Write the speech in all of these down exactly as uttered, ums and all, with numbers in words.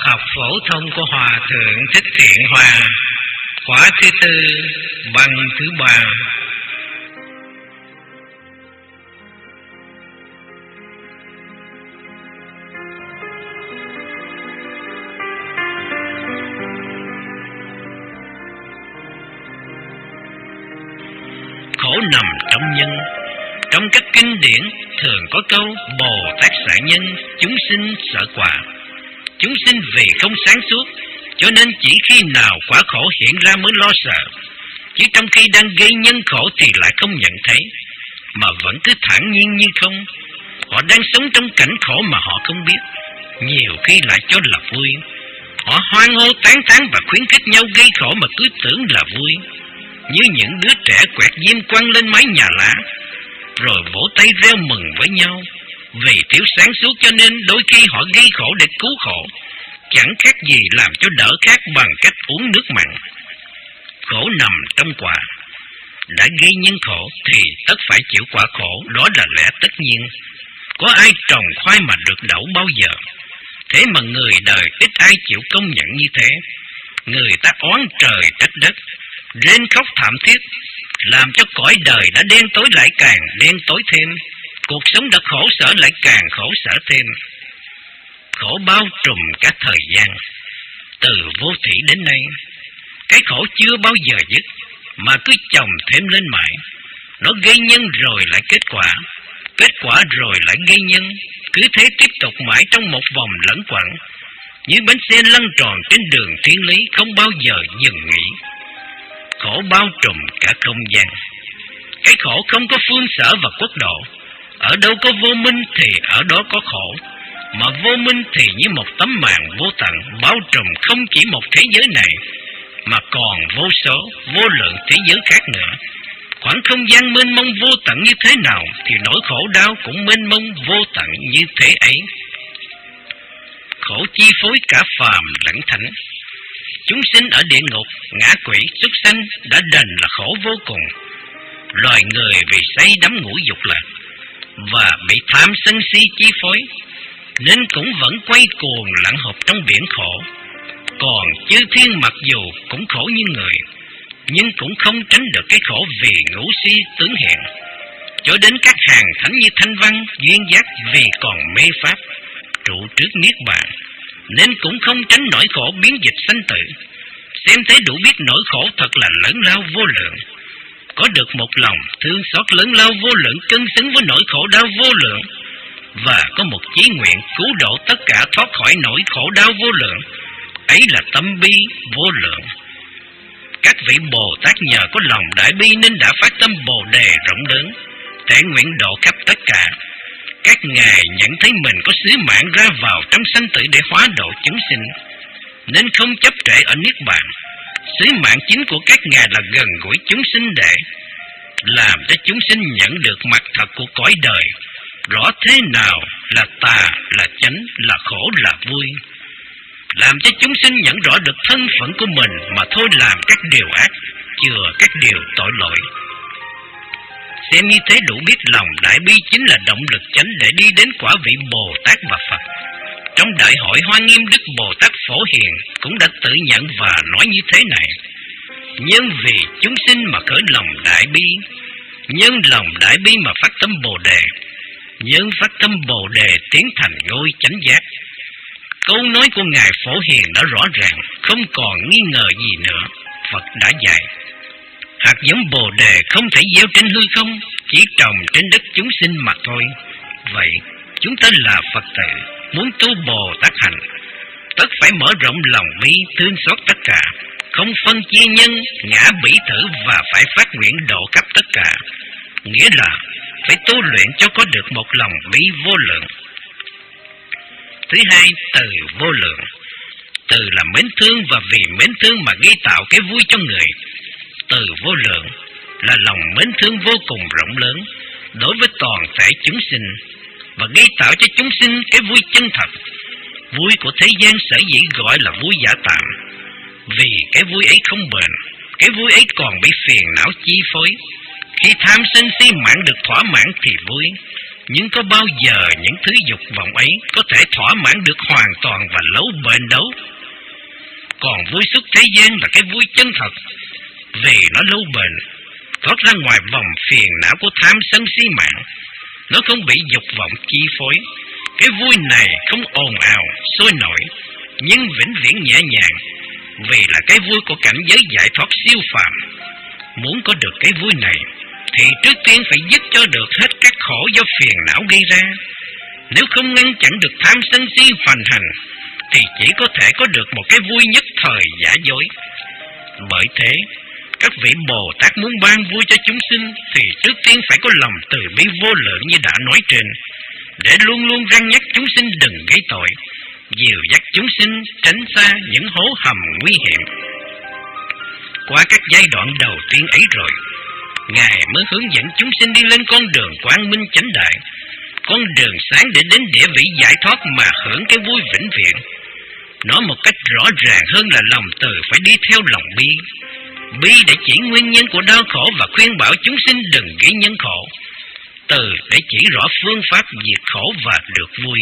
học phổ thông của Hòa Thượng Thích Thiện Hòa, khóa thứ tư, băng thứ ba. Khổ nằm trong nhân. Trong các kinh điển thường có câu Bồ Tát xả nhân, chúng sinh sợ quả. Chúng sinh vì không sáng suốt, cho nên chỉ khi nào quả khổ hiện ra mới lo sợ, chứ trong khi đang gây nhân khổ thì lại không nhận thấy, mà vẫn cứ thản nhiên như không. Họ đang sống trong cảnh khổ mà họ không biết, nhiều khi lại cho là vui. Họ hoan hô tán thán và khuyến khích nhau gây khổ mà cứ tưởng là vui, như những đứa trẻ quẹt diêm quăng lên mái nhà lá, rồi vỗ tay reo mừng với nhau. Vì thiếu sáng suốt cho nên đôi khi họ gây khổ để cứu khổ, chẳng khác gì làm cho đỡ khát bằng cách uống nước mặn. Khổ nằm trong quả. Đã gây nhân khổ thì tất phải chịu quả khổ, đó là lẽ tất nhiên. Có ai trồng khoai mà được đậu bao giờ? Thế mà người đời ít ai chịu công nhận như thế. Người ta oán trời trách đất, rên khóc thảm thiết, làm cho cõi đời đã đen tối lại càng đen tối thêm. Cuộc sống đã khổ sở lại càng khổ sở thêm. Khổ bao trùm cả thời gian, từ vô thủy đến nay. Cái khổ chưa bao giờ dứt, mà cứ chồng thêm lên mãi. Nó gây nhân rồi lại kết quả, kết quả rồi lại gây nhân, cứ thế tiếp tục mãi trong một vòng lẫn quẩn, như bánh xe lăn tròn trên đường thiên lý, không bao giờ dừng nghỉ. Khổ bao trùm cả không gian. Cái khổ không có phương sở và quốc độ. Ở đâu có vô minh thì ở đó có khổ, mà vô minh thì như một tấm màn vô tận bao trùm không chỉ một thế giới này, mà còn vô số, vô lượng thế giới khác nữa. Khoảng không gian mênh mông vô tận như thế nào thì nỗi khổ đau cũng mênh mông vô tận như thế ấy. Khổ chi phối cả phàm lẫn thánh. Chúng sinh ở địa ngục, ngã quỷ, súc sanh đã đành là khổ vô cùng. Loài người vì say đắm ngũ dục lạc và bị tham sân si chi phối, nên cũng vẫn quay cuồng lặn hộp trong biển khổ. Còn chư thiên mặc dù cũng khổ như người, nhưng cũng không tránh được cái khổ vì ngũ si tướng hiện. Cho đến các hàng thánh như Thanh Văn, Duyên Giác vì còn mê pháp, trụ trước niết bàn, nên cũng không tránh nỗi khổ biến dịch sanh tử. Xem thế đủ biết nỗi khổ thật là lớn lao vô lượng. Có được một lòng thương xót lớn lao vô lượng cân xứng với nỗi khổ đau vô lượng, và có một chí nguyện cứu độ tất cả thoát khỏi nỗi khổ đau vô lượng, ấy là tâm bi vô lượng. Các vị Bồ Tát nhờ có lòng đại bi nên đã phát tâm Bồ Đề rộng lớn, thể nguyện độ khắp tất cả. Các ngài nhận thấy mình có sứ mạng ra vào trong sanh tử để hóa độ chúng sinh, nên không chấp trễ ở niết bàn. Sứ mạng chính của các ngài là gần gũi chúng sinh để làm cho chúng sinh nhận được mặt thật của cõi đời, rõ thế nào là tà, là chánh, là khổ, là vui. Làm cho chúng sinh nhận rõ được thân phận của mình mà thôi làm các điều ác, chừa các điều tội lỗi. Xem như thế đủ biết lòng đại bi chính là động lực chánh để đi đến quả vị Bồ Tát và Phật. Trong đại hội Hoa Nghiêm, Đức Bồ Tát Phổ Hiền cũng đã tự nhận và nói như thế này: nhân vì chúng sinh mà khởi lòng đại bi, nhân lòng đại bi mà phát tâm Bồ Đề, nhân phát tâm Bồ Đề tiến thành ngôi chánh giác. Câu nói của Ngài Phổ Hiền đã rõ ràng, không còn nghi ngờ gì nữa. Phật đã dạy, hạt giống Bồ Đề không thể gieo trên hư không, chỉ trồng trên đất chúng sinh mà thôi. Vậy chúng ta là Phật tử, muốn tu Bồ Tát hành, tất phải mở rộng lòng bi, thương xót tất cả, không phân chia nhân, ngã bỉ thử, và phải phát nguyện độ khắp tất cả. Nghĩa là phải tu luyện cho có được một lòng bi vô lượng. Thứ hai, từ vô lượng. Từ là mến thương, và vì mến thương mà gây tạo cái vui cho người. Từ vô lượng là lòng mến thương vô cùng rộng lớn đối với toàn thể chúng sinh, và gây tạo cho chúng sinh cái vui chân thật. Vui của thế gian sở dĩ gọi là vui giả tạm, vì cái vui ấy không bền, cái vui ấy còn bị phiền não chi phối. Khi tham sân si mãn được thỏa mãn thì vui, Nhưng có bao giờ những thứ dục vọng ấy có thể thỏa mãn được hoàn toàn và lâu bền đâu? Còn vui xuất thế gian là cái vui chân thật, vì nó lâu bền, thoát ra ngoài vòng phiền não của tham sân si mạng. Nó không bị dục vọng chi phối. Cái vui này không ồn ào, sôi nổi, nhưng vĩnh viễn nhẹ nhàng, vì là cái vui của cảnh giới giải thoát siêu phàm. Muốn có được cái vui này, thì trước tiên phải dứt cho được hết các khổ do phiền não gây ra. Nếu không ngăn chặn được tham sân si hoành hành, thì chỉ có thể có được một cái vui nhất thời giả dối. Bởi thế, các vị Bồ Tát muốn ban vui cho chúng sinh thì trước tiên phải có lòng từ bi vô lượng như đã nói trên, để luôn luôn răn nhắc chúng sinh đừng gây tội, dìu dắt chúng sinh tránh xa những hố hầm nguy hiểm. Qua các giai đoạn đầu tiên ấy rồi, Ngài mới hướng dẫn chúng sinh đi lên con đường quang minh chánh đại, con đường sáng để đến địa vị giải thoát mà hưởng cái vui vĩnh viễn. Nói một cách rõ ràng hơn là lòng từ phải đi theo lòng bi. Bi để chỉ nguyên nhân của đau khổ và khuyên bảo chúng sinh đừng gây nhân khổ. Từ để chỉ rõ phương pháp diệt khổ và được vui.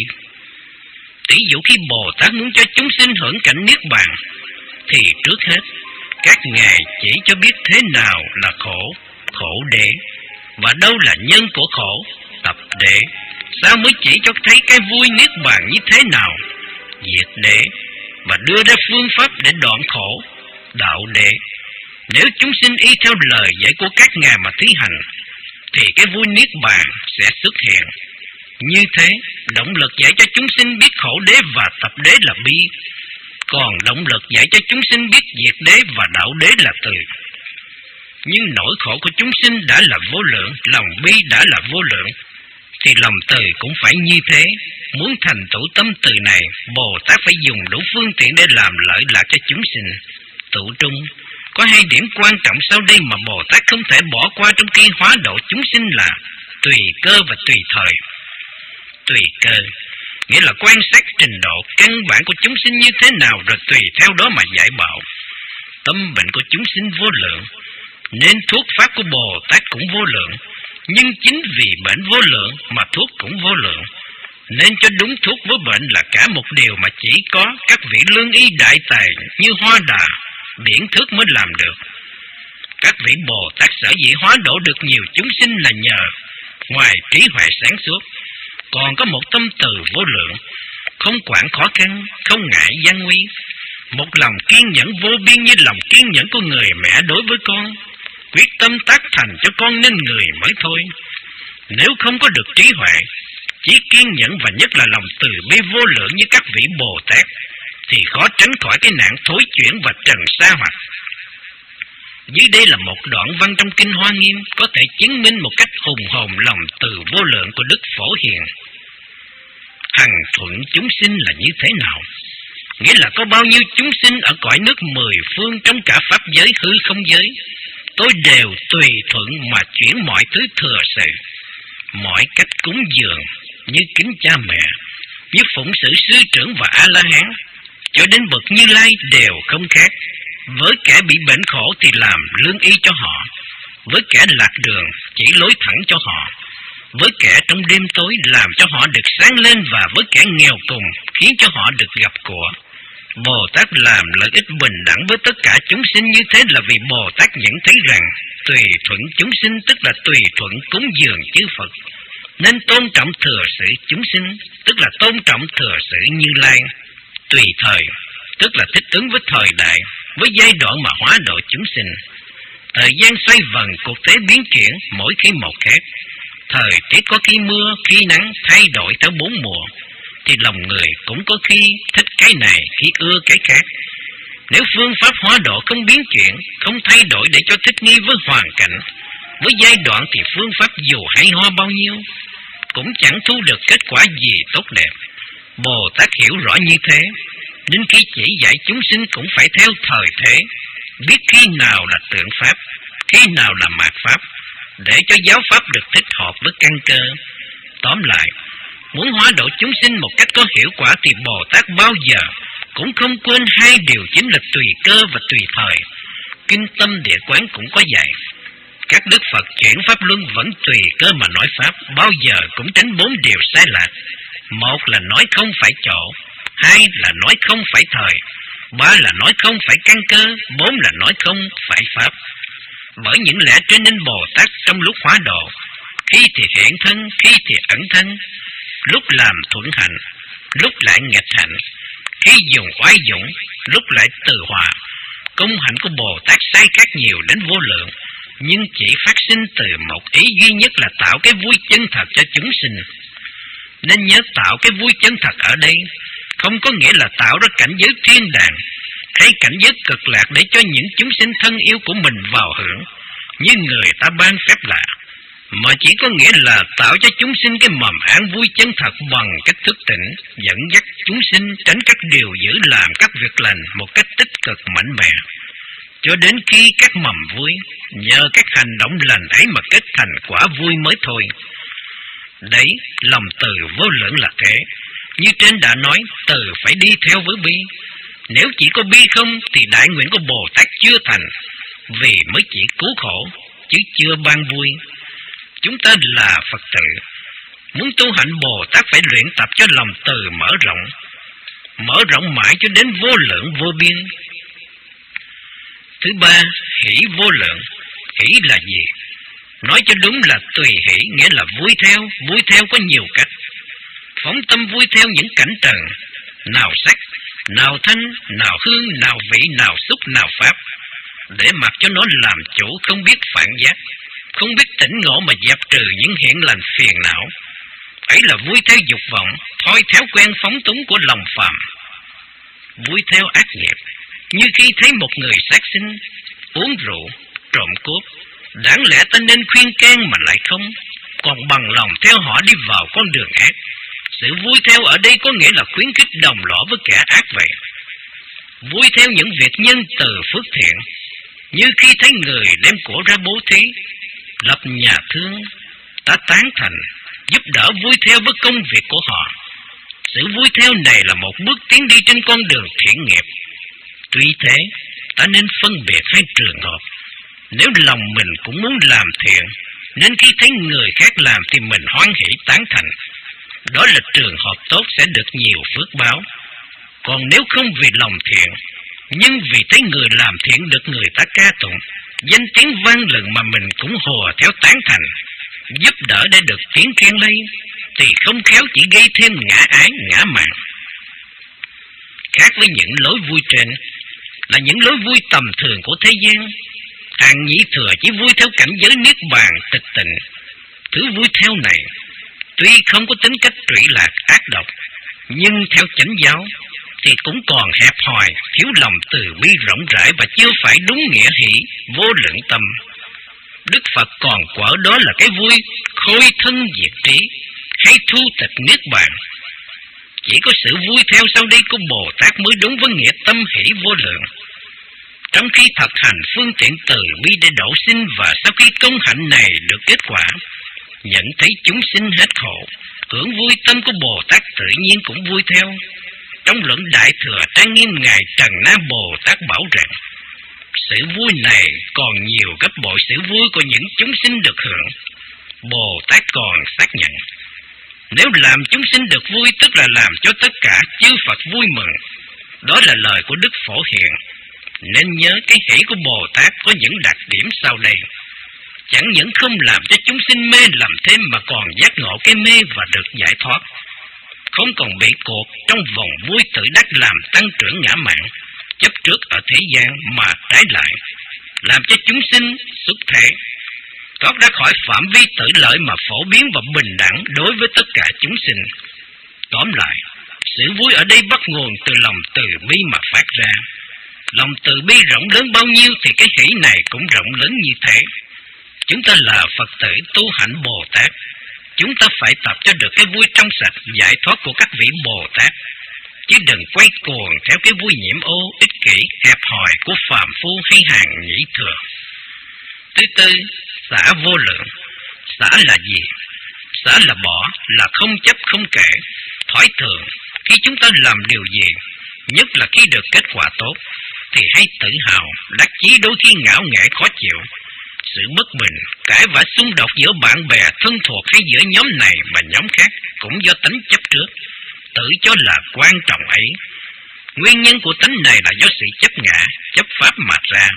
Tỷ dụ khi Bồ Tát muốn cho chúng sinh hưởng cảnh niết bàn, thì trước hết các ngài chỉ cho biết thế nào là khổ, khổ đế, và đâu là nhân của khổ, tập đế. Sao mới chỉ cho thấy cái vui niết bàn như thế nào, diệt đế, và đưa ra phương pháp để đoạn khổ, đạo đế. Nếu chúng sinh y theo lời dạy của các ngài mà thi hành, thì cái vui niết bàn sẽ xuất hiện. Như thế, động lực dạy cho chúng sinh biết khổ đế và tập đế là bi, còn động lực dạy cho chúng sinh biết diệt đế và đạo đế là từ. Nhưng nỗi khổ của chúng sinh đã là vô lượng, lòng bi đã là vô lượng, thì lòng từ cũng phải như thế. Muốn thành tựu tâm từ này, Bồ Tát phải dùng đủ phương tiện để làm lợi lạc cho chúng sinh. Tụ trung, có hai điểm quan trọng sau đây mà Bồ Tát không thể bỏ qua trong khi hóa độ chúng sinh là tùy cơ và tùy thời. Tùy cơ nghĩa là quan sát trình độ căn bản của chúng sinh như thế nào, rồi tùy theo đó mà giải bảo. Tâm bệnh của chúng sinh vô lượng, nên thuốc pháp của Bồ Tát cũng vô lượng. Nhưng chính vì bệnh vô lượng mà thuốc cũng vô lượng, nên cho đúng thuốc với bệnh là cả một điều mà chỉ có các vị lương y đại tài như Hoa Đà, Điển Thước mới làm được. Các vị Bồ Tát sở dĩ hóa độ được nhiều chúng sinh là nhờ ngoài trí huệ sáng suốt, còn có một tâm từ vô lượng, không quản khó khăn, không ngại gian nguy, một lòng kiên nhẫn vô biên như lòng kiên nhẫn của người mẹ đối với con, quyết tâm tác thành cho con nên người mới thôi. Nếu không có được trí huệ, chỉ kiên nhẫn và nhất là lòng từ bi vô lượng như các vị Bồ Tát, thì khó tránh khỏi cái nạn thối chuyển và trần sa hoặc. Dưới đây là một đoạn văn trong Kinh Hoa Nghiêm có thể chứng minh một cách hùng hồn lòng từ vô lượng của Đức Phổ Hiền. Hằng thuận chúng sinh là như thế nào? Nghĩa là có bao nhiêu chúng sinh ở cõi nước mười phương trong cả pháp giới hư không giới, tôi đều tùy thuận mà chuyển mọi thứ thừa sự, mọi cách cúng dường như kính cha mẹ, như phụng sự sư trưởng và A-la-hán, cho đến bậc Như Lai đều không khác. Với kẻ bị bệnh khổ thì làm lương y cho họ, với kẻ lạc đường chỉ lối thẳng cho họ, với kẻ trong đêm tối làm cho họ được sáng lên, và với kẻ nghèo cùng khiến cho họ được gặp của. Bồ Tát làm lợi ích bình đẳng với tất cả chúng sinh như thế là vì Bồ Tát nhận thấy rằng tùy thuận chúng sinh tức là tùy thuận cúng dường chư Phật, nên tôn trọng thừa sự chúng sinh tức là tôn trọng thừa sự Như Lai. Tùy thời tức là thích ứng với thời đại, với giai đoạn mà hóa độ chúng sinh. Thời gian xoay vần, cuộc thế biến chuyển mỗi khi một khác. Thời tiết có khi mưa, khi nắng, thay đổi theo bốn mùa, thì lòng người cũng có khi thích cái này, khi ưa cái khác. Nếu phương pháp hóa độ không biến chuyển, không thay đổi để cho thích nghi với hoàn cảnh, với giai đoạn, thì phương pháp dù hay ho bao nhiêu cũng chẳng thu được kết quả gì tốt đẹp. Bồ Tát hiểu rõ như thế, nên khi chỉ dạy chúng sinh cũng phải theo thời thế, biết khi nào là tượng pháp, khi nào là mạt pháp, để cho giáo pháp được thích hợp với căn cơ. Tóm lại, muốn hóa độ chúng sinh một cách có hiệu quả thì Bồ Tát bao giờ cũng không quên hai điều chính là tùy cơ và tùy thời. Kinh Tâm Địa Quán cũng có dạy: Các đức Phật chuyển pháp luân vẫn tùy cơ mà nói pháp, bao giờ cũng tránh bốn điều sai lạc. Một là nói không phải chỗ, hai là nói không phải thời, ba là nói không phải căn cơ, bốn là nói không phải pháp. Bởi những lẽ trên nên Bồ Tát trong lúc hóa độ, khi thì hiện thân, khi thì ẩn thân, lúc làm thuận hạnh, lúc lại nghịch hạnh, khi dùng oai dũng, lúc lại từ hòa. Công hạnh của Bồ Tát sai khác nhiều đến vô lượng, nhưng chỉ phát sinh từ một ý duy nhất là tạo cái vui chân thật cho chúng sinh. Nên nhớ, tạo cái vui chân thật ở đây không có nghĩa là tạo ra cảnh giới thiên đàng hay cảnh giới cực lạc để cho những chúng sinh thân yêu của mình vào hưởng như người ta ban phép lạ, mà chỉ có nghĩa là tạo cho chúng sinh cái mầm an vui chân thật bằng cách thức tỉnh, dẫn dắt chúng sinh tránh các điều dữ, làm các việc lành một cách tích cực mạnh mẽ, cho đến khi các mầm vui nhờ các hành động lành ấy mà kết thành quả vui mới thôi. Đấy, lòng từ vô lượng là thế. Như trên đã nói, từ phải đi theo với bi. Nếu chỉ có bi không thì đại nguyện của Bồ Tát chưa thành, vì mới chỉ cứu khổ chứ chưa ban vui. Chúng ta là Phật tử, muốn tu hạnh Bồ Tát phải luyện tập cho lòng từ mở rộng, mở rộng mãi cho đến vô lượng vô biên. Thứ ba, hỷ vô lượng. Hỷ là gì? Nói cho đúng là tùy hỷ, nghĩa là vui theo. Vui theo có nhiều cách. Phóng tâm vui theo những cảnh trần, nào sắc, nào thanh, nào hương, nào vị, nào xúc, nào pháp, để mặc cho nó làm chủ, không biết phản giác, không biết tỉnh ngộ mà dẹp trừ những hiện lành phiền não. Ấy là vui theo dục vọng, thôi theo quen phóng túng của lòng phàm. Vui theo ác nghiệp, như khi thấy một người sát sinh, uống rượu, trộm cướp, đáng lẽ ta nên khuyên can mà lại không, còn bằng lòng theo họ đi vào con đường ác. Sự vui theo ở đây có nghĩa là khuyến khích đồng lõa với kẻ ác vậy. Vui theo những việc nhân từ phước thiện, như khi thấy người đem của ra bố thí, lập nhà thương, ta tán thành, giúp đỡ vui theo với công việc của họ. Sự vui theo này là một bước tiến đi trên con đường thiện nghiệp. Tuy thế, ta nên phân biệt hai trường hợp. Nếu lòng mình cũng muốn làm thiện, nên khi thấy người khác làm thì mình hoan hỷ tán thành. Đó là trường hợp tốt, sẽ được nhiều phước báo. Còn nếu không vì lòng thiện, nhưng vì thấy người làm thiện được người ta ca tụng, danh tiếng vang lừng mà mình cũng hùa theo tán thành, giúp đỡ để được tiếng khen lây, thì không khéo chỉ gây thêm ngã ái, ngã mạn. Khác với những lối vui trên là những lối vui tầm thường của thế gian. Hàng nhị thừa chỉ vui theo cảnh giới niết bàn tịch tịnh. Thứ vui theo này tuy không có tính cách trụy lạc ác độc, nhưng theo chánh giáo thì cũng còn hẹp hòi, thiếu lòng từ bi rộng rãi và chưa phải đúng nghĩa hỷ vô lượng tâm. Đức Phật còn quở đó là cái vui khôi thân diệt trí hay thu tịch niết bàn. Chỉ có sự vui theo sau đây của Bồ Tát mới đúng với nghĩa tâm hỷ vô lượng. Trong khi thực hành phương tiện từ bi để độ sinh, và sau khi công hạnh này được kết quả, nhận thấy chúng sinh hết khổ, hưởng vui, tâm của Bồ Tát tự nhiên cũng vui theo. Trong luận Đại Thừa Trang Nghiêm, Ngài Trần Na Bồ Tát bảo rằng sự vui này còn nhiều gấp bội sự vui của những chúng sinh được hưởng. Bồ Tát còn xác nhận, nếu làm chúng sinh được vui tức là làm cho tất cả chư Phật vui mừng. Đó là lời của Đức Phổ Hiền. Nên nhớ cái hỷ của Bồ Tát có những đặc điểm sau đây. Chẳng những không làm cho chúng sinh mê lầm thêm, mà còn giác ngộ cái mê và được giải thoát, không còn bị cột trong vòng vui tự đắc làm tăng trưởng ngã mạn, chấp trước ở thế gian, mà trái lại làm cho chúng sinh xuất thể, thoát ra khỏi phạm vi tự lợi mà phổ biến và bình đẳng đối với tất cả chúng sinh. Tóm lại, sự vui ở đây bắt nguồn từ lòng từ bi mà phát ra. Lòng từ bi rộng lớn bao nhiêu thì cái hỷ này cũng rộng lớn như thế. Chúng ta là Phật tử tu hạnh Bồ Tát, chúng ta phải tập cho được cái vui trong sạch giải thoát của các vị Bồ Tát, chứ đừng quay cuồng theo cái vui nhiễm ô, ích kỷ, hẹp hòi của phàm phu hay hàng nhĩ thừa. Thứ tư, xả vô lượng. Xả là gì? Xả là bỏ, là không chấp không kể. Thói thường, khi chúng ta làm điều gì, nhất là khi được kết quả tốt, thì hay tự hào, đắc chí, đôi khi ngạo nghễ khó chịu. Sự bất bình, cãi vã xung đột giữa bạn bè thân thuộc hay giữa nhóm này và nhóm khác cũng do tánh chấp trước, tự cho là quan trọng ấy. Nguyên nhân của tánh này là do sự chấp ngã, chấp pháp mà ra.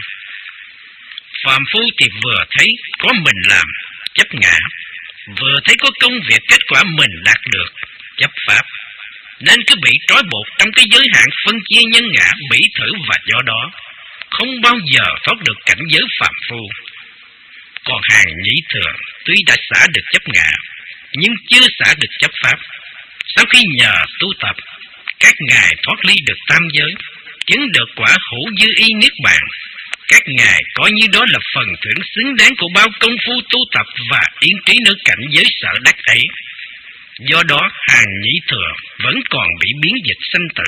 Phàm phu thì vừa thấy có mình làm, chấp ngã, vừa thấy có công việc kết quả mình đạt được, chấp pháp, nên cứ bị trói buộc trong cái giới hạn phân chia nhân ngã bỉ thử, và do đó không bao giờ thoát được cảnh giới phàm phu. Còn hàng nhĩ thừa tuy đã xả được chấp ngã, nhưng chưa xả được chấp pháp. Sau khi nhờ tu tập, các ngài thoát ly được tam giới, chứng được quả hữu dư y niết bàn. Các ngài coi như đó là phần thưởng xứng đáng của bao công phu tu tập và yên trí nơi cảnh giới sở đắc ấy. Do đó hàng nhĩ thừa vẫn còn bị biến dịch sanh tử.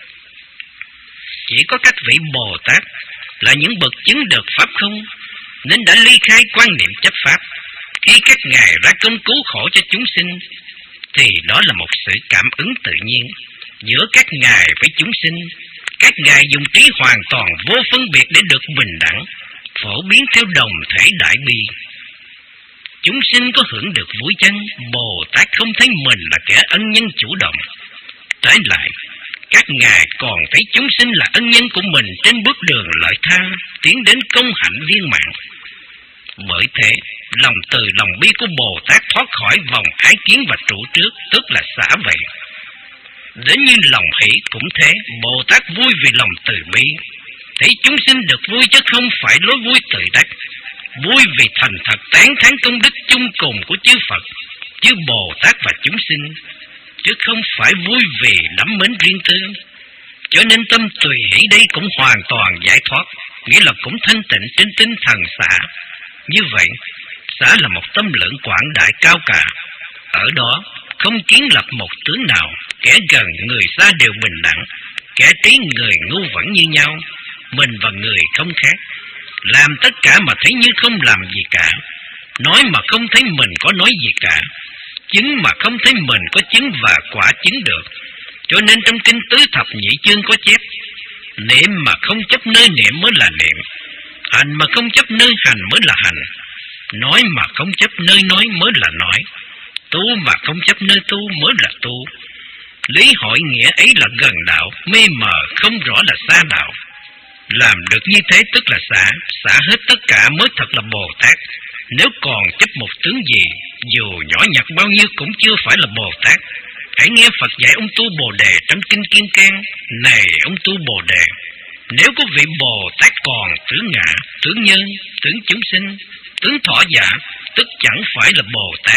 Chỉ có các vị Bồ Tát là những bậc chứng được pháp không, nên đã ly khai quan niệm chấp pháp. Khi các ngài ra công cứu khổ cho chúng sinh, thì đó là một sự cảm ứng tự nhiên giữa các ngài với chúng sinh. Các ngài dùng trí hoàn toàn vô phân biệt để được bình đẳng, phổ biến theo đồng thể đại bi. Chúng sinh có hưởng được vui chăng? Bồ Tát không thấy mình là kẻ ân nhân chủ động. Trái lại, các ngài còn thấy chúng sinh là ân nhân của mình trên bước đường lợi tha, tiến đến công hạnh viên mãn. Bởi thế, lòng từ lòng bi của Bồ Tát thoát khỏi vòng ái kiến và trụ trước, tức là xả vậy. Đến như lòng hỷ cũng thế, Bồ Tát vui vì lòng từ bi, thấy chúng sinh được vui chứ không phải lối vui tự đắc, vui vì thành thật tán thán công đức chung cùng của chư Phật, chư Bồ Tát và chúng sinh, chứ không phải vui vì đắm mến riêng tư. Cho nên tâm tùy hỷ đây cũng hoàn toàn giải thoát, nghĩa là cũng thanh tịnh trên tinh thần xả. Như vậy, xả là một tâm lượng quảng đại cao cả. Ở đó không kiến lập một tướng nào, kẻ gần người xa đều bình đẳng, kẻ trí người ngu vẫn như nhau, mình và người không khác. Làm tất cả mà thấy như không làm gì cả, nói mà không thấy mình có nói gì cả, chứng mà không thấy mình có chứng và quả chứng được. Cho nên trong kinh Tứ Thập Nhị Chương có chép: niệm mà không chấp nơi niệm mới là niệm, hành mà không chấp nơi hành mới là hành, nói mà không chấp nơi nói mới là nói, tu mà không chấp nơi tu mới là tu. Lý hội nghĩa ấy là gần đạo, mê mờ không rõ là xa đạo. Làm được như thế tức là xả, xả hết tất cả mới thật là Bồ Tát. Nếu còn chấp một tướng gì, dù nhỏ nhặt bao nhiêu cũng chưa phải là Bồ Tát. Hãy nghe Phật dạy ông tu Bồ Đề trong kinh Kiên Can: này ông tu Bồ Đề, nếu có vị Bồ Tát còn tướng ngã, tướng nhân, tướng chúng sinh, tướng thọ giả, tức chẳng phải là Bồ Tát.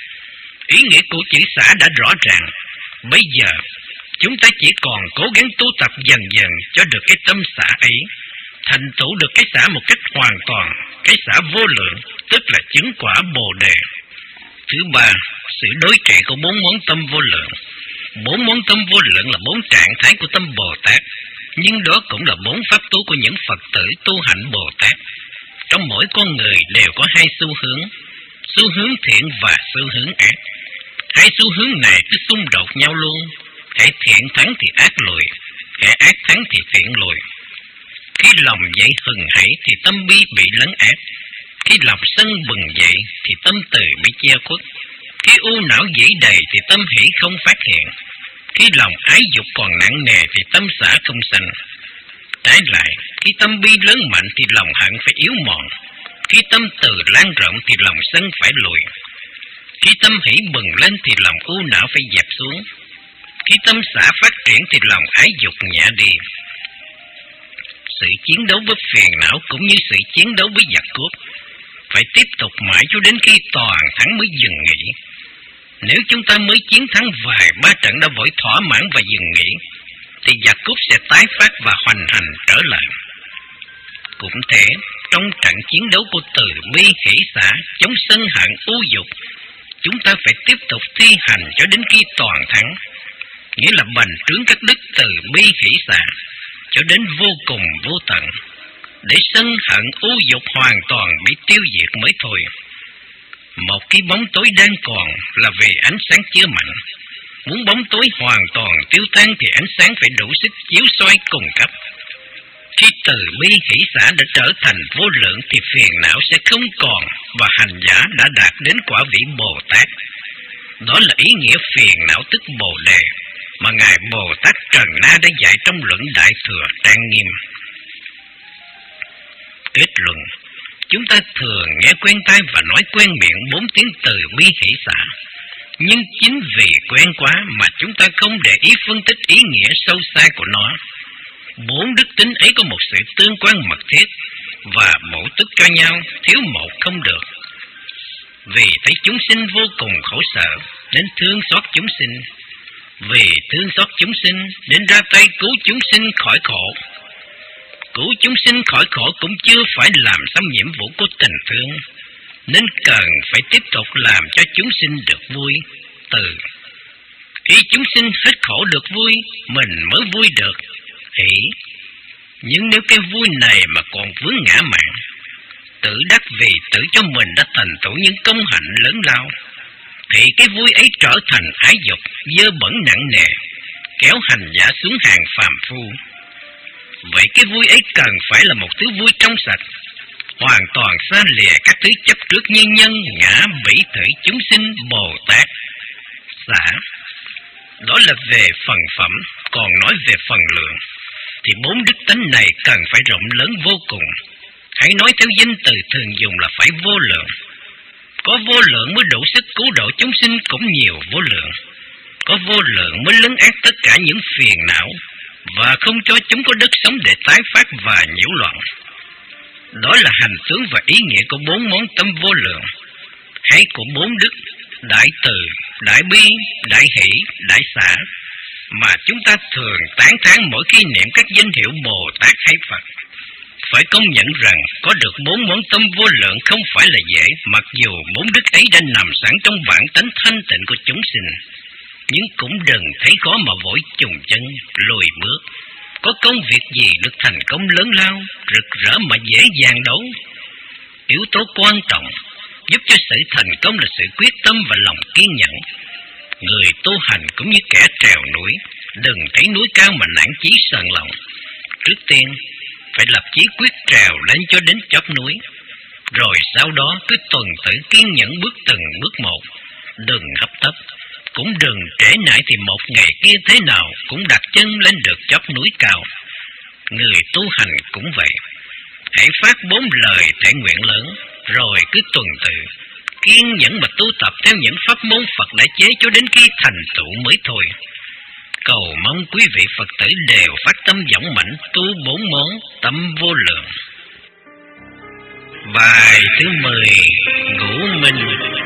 Ý nghĩa của chữ xả đã rõ ràng. Bây giờ chúng ta chỉ còn cố gắng tu tập dần dần cho được cái tâm xả ấy, thành tựu được cái xả một cách hoàn toàn, cái xả vô lượng, tức là chứng quả Bồ Đề. Thứ ba, sự đối trị của bốn món tâm vô lượng. Bốn món tâm vô lượng là bốn trạng thái của tâm Bồ Tát, nhưng đó cũng là bốn pháp tu của những Phật tử tu hạnh Bồ Tát. Trong mỗi con người đều có hai xu hướng, xu hướng thiện và xu hướng ác. Hai xu hướng này cứ xung đột nhau luôn. Hễ thiện thắng thì ác lùi, hễ ác thắng thì thiện lùi. Khi lòng dậy hừng hãy thì tâm bi bị lấn át. Khi lòng sân bừng dậy thì tâm từ bị che khuất. Khi u não dĩ đầy thì tâm hỷ không phát hiện. Khi lòng ái dục còn nặng nề thì tâm xả không sanh. Trái lại, khi tâm bi lớn mạnh thì lòng hận phải yếu mòn. Khi tâm từ lan rộng thì lòng sân phải lùi. Khi tâm hỷ bừng lên thì lòng u não phải dẹp xuống. Khi tâm xả phát triển thì lòng ái dục nhẹ đi. Sự chiến đấu với phiền não cũng như sự chiến đấu với giặc cướp, phải tiếp tục mãi cho đến khi toàn thắng mới dừng nghỉ. Nếu chúng ta mới chiến thắng vài ba trận đã vội thỏa mãn và dừng nghỉ, thì giặc cướp sẽ tái phát và hoành hành trở lại. Cũng thế, trong trận chiến đấu của từ bi hỷ xả chống sân hận u dục, chúng ta phải tiếp tục thi hành cho đến khi toàn thắng, nghĩa là bành trướng các đức từ bi hỷ xả cho đến vô cùng vô tận, để sân hận u dục hoàn toàn bị tiêu diệt mới thôi. Một cái bóng tối đang còn là vì ánh sáng chưa mạnh. Muốn bóng tối hoàn toàn tiêu tan thì ánh sáng phải đủ sức chiếu soi cùng cấp. Khi từ bi hỷ xả đã trở thành vô lượng thì phiền não sẽ không còn, và hành giả đã đạt đến quả vị Bồ Tát. Đó là ý nghĩa phiền não tức Bồ Đề mà Ngài Bồ Tát Trần Na đã dạy trong luận Đại Thừa Trang Nghiêm. Kết luận, chúng ta thường nghe quen tai và nói quen miệng bốn tiếng từ bi hỷ xả, nhưng chính vì quen quá mà chúng ta không để ý phân tích ý nghĩa sâu xa của nó. Bốn đức tính ấy có một sự tương quan mật thiết và bổ túc cho nhau, thiếu một không được. Vì thấy chúng sinh vô cùng khổ sở nên thương xót chúng sinh, vì thương xót chúng sinh nên ra tay cứu chúng sinh khỏi khổ. Cứu chúng sinh khỏi khổ cũng chưa phải làm xong nhiệm vụ của tình thương, nên cần phải tiếp tục làm cho chúng sinh được vui. Từ khi chúng sinh hết khổ được vui, mình mới vui được. Hỷ. Nhưng nếu cái vui này mà còn vướng ngã mạn, tự đắc vì tự cho mình đã thành tựu những công hạnh lớn lao, thì cái vui ấy trở thành ái dục, dơ bẩn nặng nề, kéo hành giả xuống hàng phàm phu. Vậy cái vui ấy cần phải là một thứ vui trong sạch, hoàn toàn xa lìa các thứ chấp trước như nhân, ngã, bỉ thủy, chúng sinh, Bồ Tát. Xả. Đó là về phần phẩm, còn nói về phần lượng, thì bốn đức tánh này cần phải rộng lớn vô cùng. Hãy nói theo danh từ thường dùng là phải vô lượng. Có vô lượng mới đủ sức cứu độ chúng sinh cũng nhiều vô lượng. Có vô lượng mới lấn át tất cả những phiền não và không cho chúng có đất sống để tái phát và nhiễu loạn. Đó là hành tướng và ý nghĩa của bốn món tâm vô lượng, hay của bốn đức đại từ, đại bi, đại hỷ, đại xả, mà chúng ta thường tán thán mỗi khi niệm các danh hiệu Bồ Tát hay Phật. Phải công nhận rằng có được bốn món tâm vô lượng không phải là dễ, mặc dù bốn đức ấy đã nằm sẵn trong bản tánh thanh tịnh của chúng sinh. Nhưng cũng đừng thấy khó mà vội chùng chân, lùi bước. Có công việc gì được thành công lớn lao, rực rỡ mà dễ dàng đâu. Yếu tố quan trọng giúp cho sự thành công là sự quyết tâm và lòng kiên nhẫn. Người tu hành cũng như kẻ trèo núi, đừng thấy núi cao mà nản chí sờn lòng. Trước tiên phải lập chí quyết trèo lên cho đến chóp núi, rồi sau đó cứ tuần tự kiên nhẫn bước từng bước một. Đừng hấp tấp, cũng đừng trễ nải thì một ngày kia thế nào cũng đặt chân lên được chóp núi cao. Người tu hành cũng vậy, hãy phát bốn lời thể nguyện lớn, rồi cứ tuần tự kiên nhẫn mà tu tập theo những pháp môn Phật đã chế cho đến khi thành tựu mới thôi. Cầu mong quý vị Phật tử đều phát tâm dũng mạnh tu bốn món tâm vô lượng. Bài thứ mười, Ngũ Minh.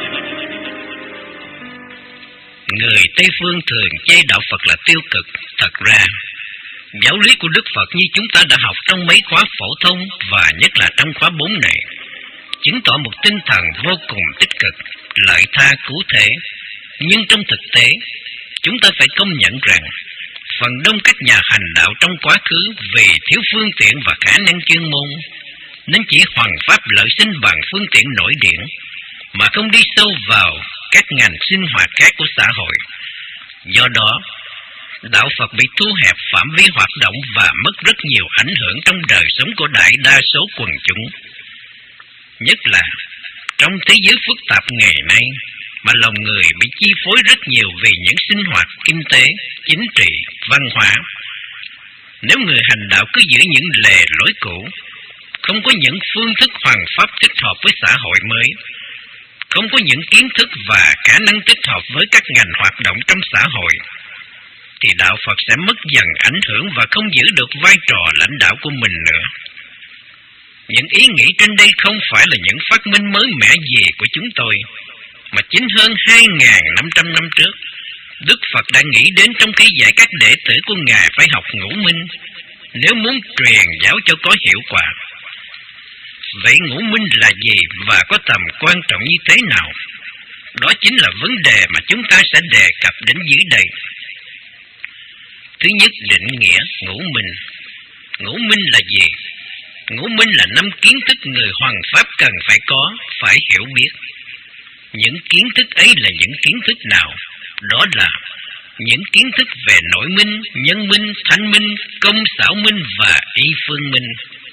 Người Tây Phương thường chê đạo Phật là tiêu cực. Thật ra, giáo lý của Đức Phật như chúng ta đã học trong mấy khóa phổ thông và nhất là trong khóa bốn này, chứng tỏ một tinh thần vô cùng tích cực, lợi tha cứu thế. Nhưng trong thực tế, chúng ta phải công nhận rằng phần đông các nhà hành đạo trong quá khứ vì thiếu phương tiện và khả năng chuyên môn nên chỉ hoằng pháp lợi sinh bằng phương tiện nổi điển mà không đi sâu vào các ngành sinh hoạt khác của xã hội. Do đó, đạo Phật bị thu hẹp phạm vi hoạt động và mất rất nhiều ảnh hưởng trong đời sống của đại đa số quần chúng. Nhất là trong thế giới phức tạp ngày nay, mà lòng người bị chi phối rất nhiều vì những sinh hoạt kinh tế, chính trị, văn hóa. Nếu người hành đạo cứ giữ những lề lối cũ, không có những phương thức hoằng pháp thích hợp với xã hội mới, không có những kiến thức và khả năng thích hợp với các ngành hoạt động trong xã hội, thì đạo Phật sẽ mất dần ảnh hưởng và không giữ được vai trò lãnh đạo của mình nữa. Những ý nghĩ trên đây không phải là những phát minh mới mẻ gì của chúng tôi, mà chính hơn hai nghìn năm trăm năm trước, Đức Phật đã nghĩ đến trong khi dạy các đệ tử của Ngài phải học ngũ minh, nếu muốn truyền giáo cho có hiệu quả. Vậy ngũ minh là gì và có tầm quan trọng như thế nào? Đó chính là vấn đề mà chúng ta sẽ đề cập đến dưới đây. Thứ nhất, định nghĩa ngũ minh. Ngũ minh là gì? Ngũ minh là năm kiến thức người hoằng pháp cần phải có, phải hiểu biết. Những kiến thức ấy là những kiến thức nào? Đó là những kiến thức về nội minh, nhân minh, thanh minh, công xảo minh và y phương minh.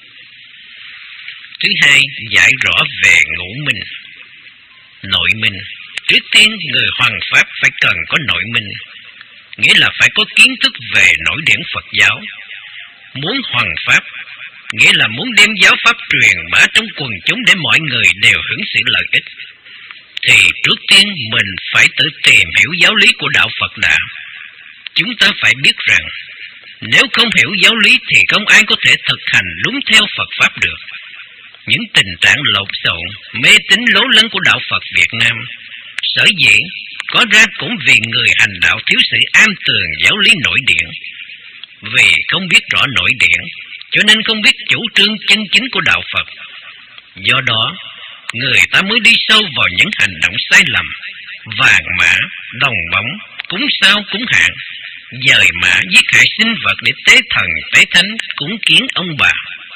Thứ hai, giải rõ về ngũ minh. Nội minh. Trước tiên, người hoằng pháp phải cần có nội minh, nghĩa là phải có kiến thức về nội điển Phật giáo. Muốn hoằng pháp, nghĩa là muốn đem giáo pháp truyền bá trong quần chúng để mọi người đều hưởng sự lợi ích, thì trước tiên mình phải tự tìm hiểu giáo lý của đạo Phật đã. Chúng ta phải biết rằng, nếu không hiểu giáo lý thì không ai có thể thực hành đúng theo Phật Pháp được. Những tình trạng lộn xộn, mê tín lố lăng của đạo Phật Việt Nam, sở dĩ có ra cũng vì người hành đạo thiếu sự am tường giáo lý nội điển. Vì không biết rõ nội điển, cho nên không biết chủ trương chân chính của đạo Phật. Do đó, người ta mới đi sâu vào những hành động sai lầm, vàng mã, đồng bóng, cúng sao cúng hạn, dời mã giết hại sinh vật để tế thần tế thánh, cúng kiến ông bà.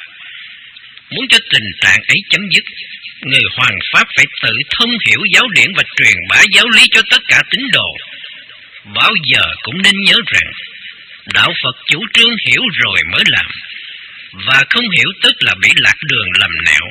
Muốn cho tình trạng ấy chấm dứt, người hoằng pháp phải tự thông hiểu giáo điển và truyền bá giáo lý cho tất cả tín đồ. Bao giờ cũng nên nhớ rằng, đạo Phật chủ trương hiểu rồi mới làm, và không hiểu tức là bị lạc đường lầm nẻo.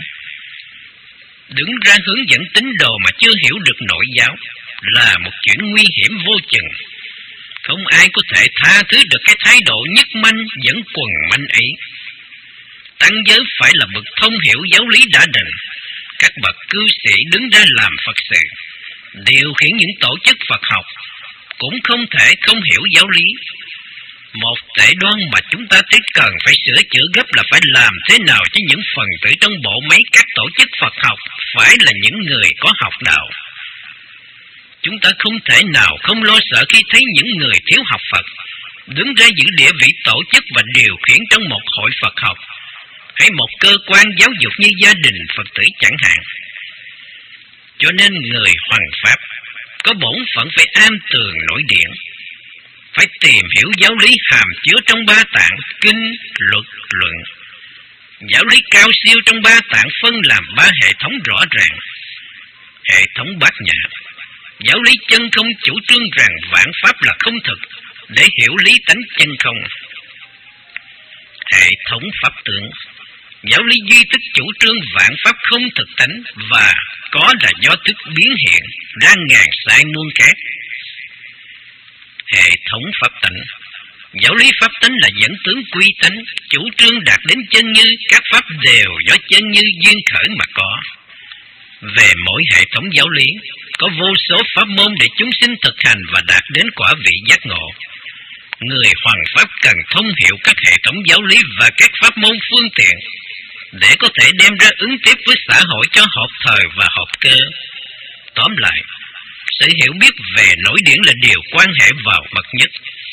Đứng ra hướng dẫn tín đồ mà chưa hiểu được nội giáo là một chuyện nguy hiểm vô chừng. Không ai có thể tha thứ được cái thái độ nhất manh dẫn quần manh ấy. Tăng giới phải là bậc thông hiểu giáo lý đã định. Các bậc cư sĩ đứng ra làm Phật sự, điều khiển những tổ chức Phật học, cũng không thể không hiểu giáo lý. Một tệ đoan mà chúng ta thấy cần phải sửa chữa gấp là phải làm thế nào cho những phần tử trong bộ máy các tổ chức Phật học phải là những người có học đạo. Chúng ta không thể nào không lo sợ khi thấy những người thiếu học Phật đứng ra giữ địa vị tổ chức và điều khiển trong một hội Phật học hay một cơ quan giáo dục như gia đình Phật tử chẳng hạn. Cho nên người hoằng pháp có bổn phận phải am tường nội điển, phải tìm hiểu giáo lý hàm chứa trong ba tạng kinh, luật, luận. Giáo lý cao siêu trong ba tạng phân làm ba hệ thống rõ ràng. Hệ thống bát nhã, giáo lý chân không chủ trương rằng vạn pháp là không thực để hiểu lý tánh chân không. Hệ thống pháp tướng, giáo lý duy thức chủ trương vạn pháp không thực tánh và có là do thức biến hiện ra ngàn sai muôn khác. Hệ thống pháp tánh, giáo lý pháp tánh là dẫn tướng quy tánh, chủ trương đạt đến chân như, các pháp đều do chân như duyên khởi mà có. Về mỗi hệ thống giáo lý, có vô số pháp môn để chúng sinh thực hành và đạt đến quả vị giác ngộ. Người hoằng pháp cần thông hiểu các hệ thống giáo lý và các pháp môn phương tiện để có thể đem ra ứng tiếp với xã hội cho hợp thời và hợp cơ. Tóm lại, sự hiểu biết về nội điển là điều quan hệ vào bậc nhất.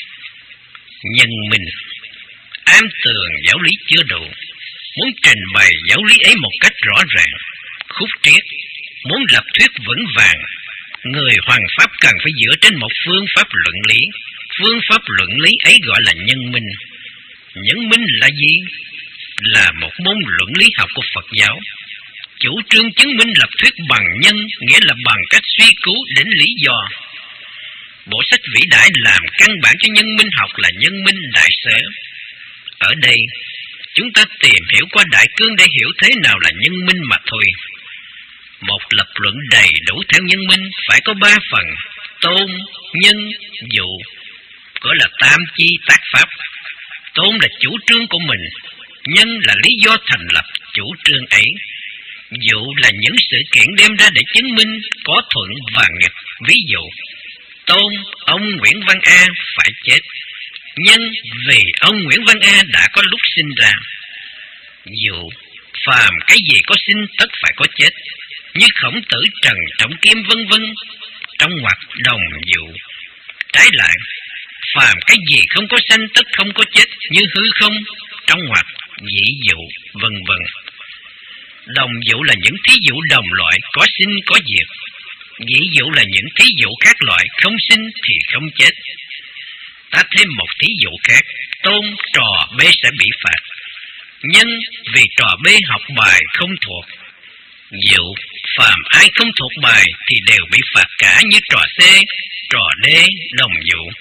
Nhân minh, am tường giáo lý chưa đủ, muốn trình bày giáo lý ấy một cách rõ ràng, khúc triết, muốn lập thuyết vững vàng, người hoằng pháp cần phải dựa trên một phương pháp luận lý. Phương pháp luận lý ấy gọi là nhân minh. Nhân minh là gì? Là một môn luận lý học của Phật giáo. Chủ trương chứng minh lập thuyết bằng nhân, nghĩa là bằng cách suy cứu đến lý do. Bộ sách vĩ đại làm căn bản cho nhân minh học là Nhân minh đại sở. Ở đây, chúng ta tìm hiểu qua đại cương để hiểu thế nào là nhân minh mà thôi. Một lập luận đầy đủ theo nhân minh phải có ba phần: tôn, nhân, dụ, gọi là tam chi tác pháp. Tôn là chủ trương của mình, nhân là lý do thành lập chủ trương ấy, dụ là những sự kiện đem ra để chứng minh có thuận và nghịch. Ví dụ, tôn, ông Nguyễn Văn A phải chết. Nhân, vì ông Nguyễn Văn A đã có lúc sinh ra. Dụ, phàm cái gì có sinh tất phải có chết, như Khổng Tử, Trần Trọng Kim vân vân. Trong ngoặc đồng dụ. Trái lại, phàm cái gì không có sanh tất không có chết, như hư không. Trong ngoặc dĩ dụ vân vân. Đồng dụ là những thí dụ đồng loại có sinh có diệt. Dĩ dụ là những thí dụ khác loại không sinh thì không chết. Ta thêm một thí dụ khác: tôn, trò B sẽ bị phạt. Nhân, vì trò B học bài không thuộc. Dụ, phàm ai không thuộc bài thì đều bị phạt cả, như trò C, trò D, đồng dụ.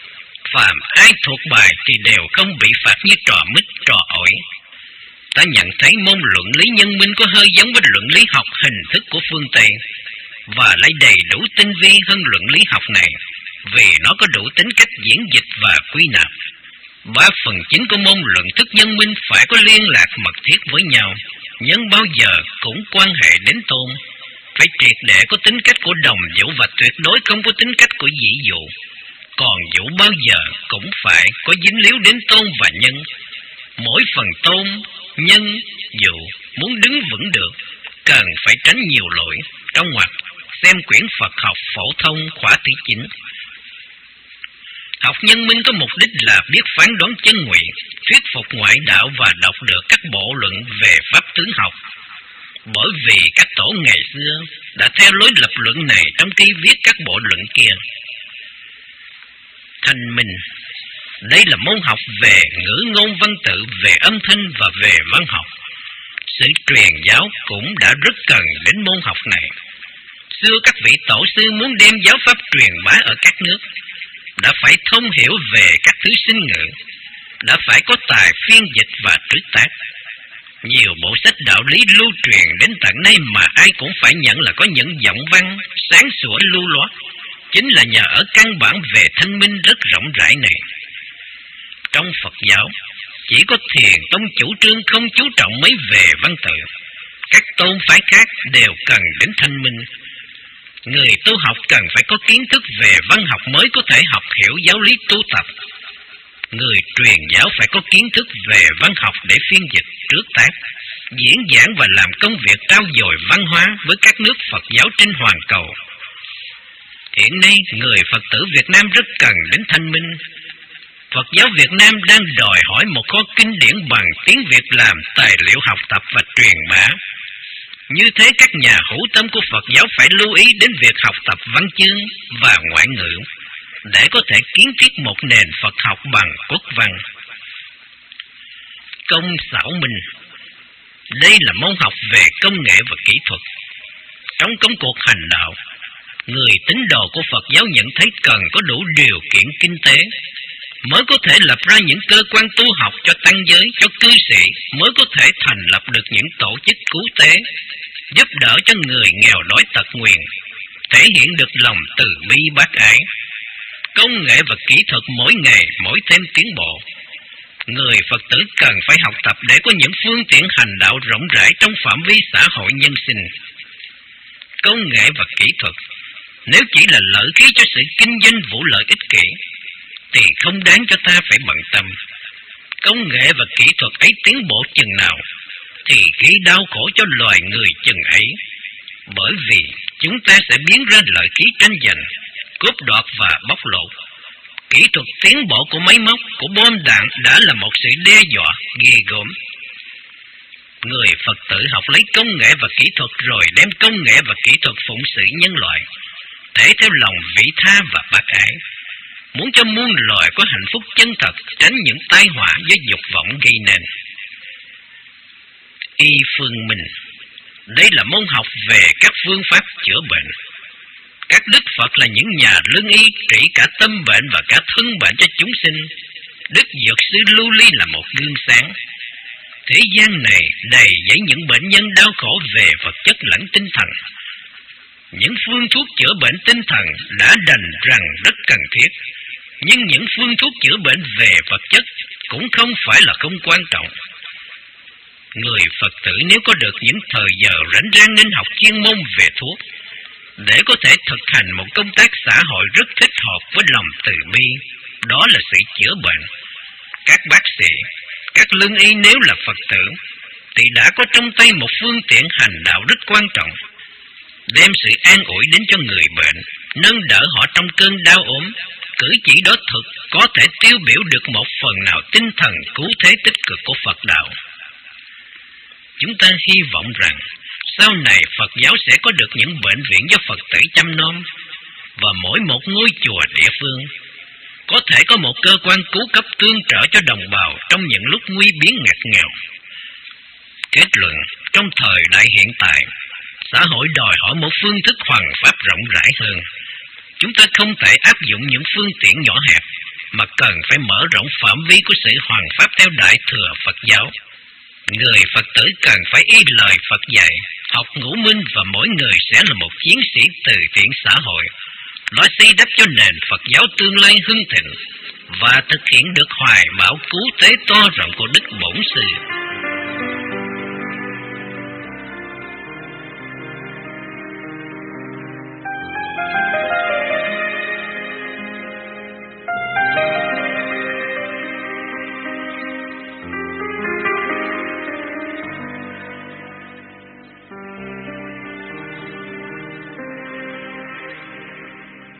Phàm ai thuộc bài thì đều không bị phạt như trò mít trò ổi. Ta nhận thấy môn luận lý nhân minh có hơi giống với luận lý học hình thức của phương Tây, và lại đầy đủ tinh vi hơn luận lý học này, vì nó có đủ tính cách diễn dịch và quy nạp. Ba phần chính của môn luận thức nhân minh phải có liên lạc mật thiết với nhau, nhưng bao giờ cũng quan hệ đến tôn, phải triệt để có tính cách của đồng vũ và tuyệt đối không có tính cách của dĩ dụ. Còn vũ bao giờ cũng phải có dính líu đến tôn và nhân. Mỗi phần tôn, nhân, dụ muốn đứng vững được, cần phải tránh nhiều lỗi. Trong ngoặc xem quyển Phật học phổ thông khóa thứ chín. Học nhân minh có mục đích là biết phán đoán chân ngụy, thuyết phục ngoại đạo và đọc được các bộ luận về pháp tướng học. Bởi vì các tổ ngày xưa đã theo lối lập luận này trong khi viết các bộ luận kia. Thanh minh, đây là môn học về ngữ ngôn văn tự, về âm thanh và về văn học. Sự truyền giáo cũng đã rất cần đến môn học này. Xưa các vị tổ sư muốn đem giáo pháp truyền bá ở các nước, đã phải thông hiểu về các thứ sinh ngữ, đã phải có tài phiên dịch và trữ tác. Nhiều bộ sách đạo lý lưu truyền đến tận nay mà ai cũng phải nhận là có những giọng văn sáng sủa lưu loát, chính là nhờ ở căn bản về thanh minh rất rộng rãi này. Trong Phật giáo, chỉ có Thiền Tông chủ trương không chú trọng mấy về văn tự. Các tôn phái khác đều cần đến thanh minh. Người tu học cần phải có kiến thức về văn học mới có thể học hiểu giáo lý tu tập. Người truyền giáo phải có kiến thức về văn học để phiên dịch, trước tác, diễn giảng và làm công việc trao dồi văn hóa với các nước Phật giáo trên hoàn cầu. Hiện nay, người Phật tử Việt Nam rất cần đến thanh minh. Phật giáo Việt Nam đang đòi hỏi một kho kinh điển bằng tiếng Việt làm tài liệu học tập và truyền bá. Như thế các nhà hữu tâm của Phật giáo phải lưu ý đến việc học tập văn chương và ngoại ngữ, để có thể kiến thiết một nền Phật học bằng quốc văn. Công xảo minh, đây là môn học về công nghệ và kỹ thuật. Trong công cuộc hành đạo, người tín đồ của Phật giáo nhận thấy cần có đủ điều kiện kinh tế, mới có thể lập ra những cơ quan tu học cho tăng giới, cho cư sĩ, mới có thể thành lập được những tổ chức cứu tế, giúp đỡ cho người nghèo đói tật nguyền, thể hiện được lòng từ bi bác ái. Công nghệ và kỹ thuật mỗi ngày mỗi thêm tiến bộ. Người Phật tử cần phải học tập để có những phương tiện hành đạo rộng rãi trong phạm vi xã hội nhân sinh. Công nghệ và kỹ thuật, nếu chỉ là lợi khí cho sự kinh doanh vụ lợi ích kỷ, thì không đáng cho ta phải bận tâm. Công nghệ và kỹ thuật ấy tiến bộ chừng nào, thì gây đau khổ cho loài người chừng ấy. Bởi vì chúng ta sẽ biến ra lợi khí tranh giành, cướp đoạt và bóc lột. Kỹ thuật tiến bộ của máy móc, của bom đạn đã là một sự đe dọa ghê gớm. Người Phật tử học lấy công nghệ và kỹ thuật rồi đem công nghệ và kỹ thuật phụng sự nhân loại, thể theo lòng vị tha và bác ái, muốn cho muôn loài có hạnh phúc chân thật, tránh những tai họa do dục vọng gây nên. Y phương minh, đây là môn học về các phương pháp chữa bệnh. Các đức Phật là những nhà lương y, trị cả tâm bệnh và cả thân bệnh cho chúng sinh. Đức Dược sư Lưu Ly là một gương sáng. Thế gian này đầy dẫy những bệnh nhân đau khổ về vật chất lẫn tinh thần. Những phương thuốc chữa bệnh tinh thần đã đành rằng rất cần thiết, nhưng những phương thuốc chữa bệnh về vật chất cũng không phải là không quan trọng. Người Phật tử nếu có được những thời giờ rảnh rang nên học chuyên môn về thuốc, để có thể thực hành một công tác xã hội rất thích hợp với lòng từ bi, đó là sự chữa bệnh. Các bác sĩ, các lương y nếu là Phật tử, thì đã có trong tay một phương tiện hành đạo rất quan trọng, đem sự an ủi đến cho người bệnh, nâng đỡ họ trong cơn đau ốm. Cử chỉ đó thực có thể tiêu biểu được một phần nào tinh thần cứu thế tích cực của Phật đạo. Chúng ta hy vọng rằng sau này Phật giáo sẽ có được những bệnh viện do Phật tử chăm nom, và mỗi một ngôi chùa địa phương có thể có một cơ quan cứu cấp tương trợ cho đồng bào trong những lúc nguy biến ngặt nghèo. Kết luận, trong thời đại hiện tại, xã hội đòi hỏi một phương thức hoằng pháp rộng rãi hơn. Chúng ta không thể áp dụng những phương tiện nhỏ hẹp, mà cần phải mở rộng phạm vi của sự hoàn pháp theo Đại Thừa Phật giáo. Người Phật tử cần phải y lời Phật dạy, học ngũ minh và mỗi người sẽ là một chiến sĩ từ thiện xã hội, lo xây đắp cho nền Phật giáo tương lai hưng thịnh và thực hiện được hoài bão cứu tế to rộng của Đức Bổn Sư.